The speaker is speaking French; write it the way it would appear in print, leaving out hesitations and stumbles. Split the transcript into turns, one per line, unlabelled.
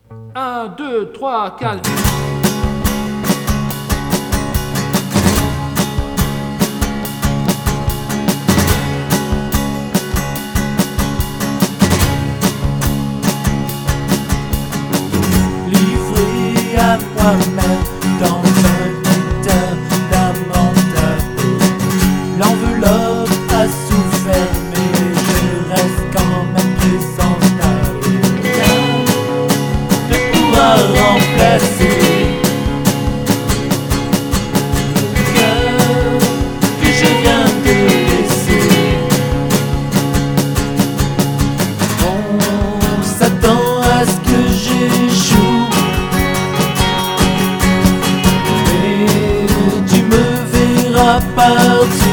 1, 2, 3, 4.
Livré à moi-même dans un état lamentable. L'enveloppe a souffert, mais je reste quand même présentable. Rien ne pourra remplacer le cœur que je viens de laisser. On s'attend à ce que j'échoue, mais tu me verras partir.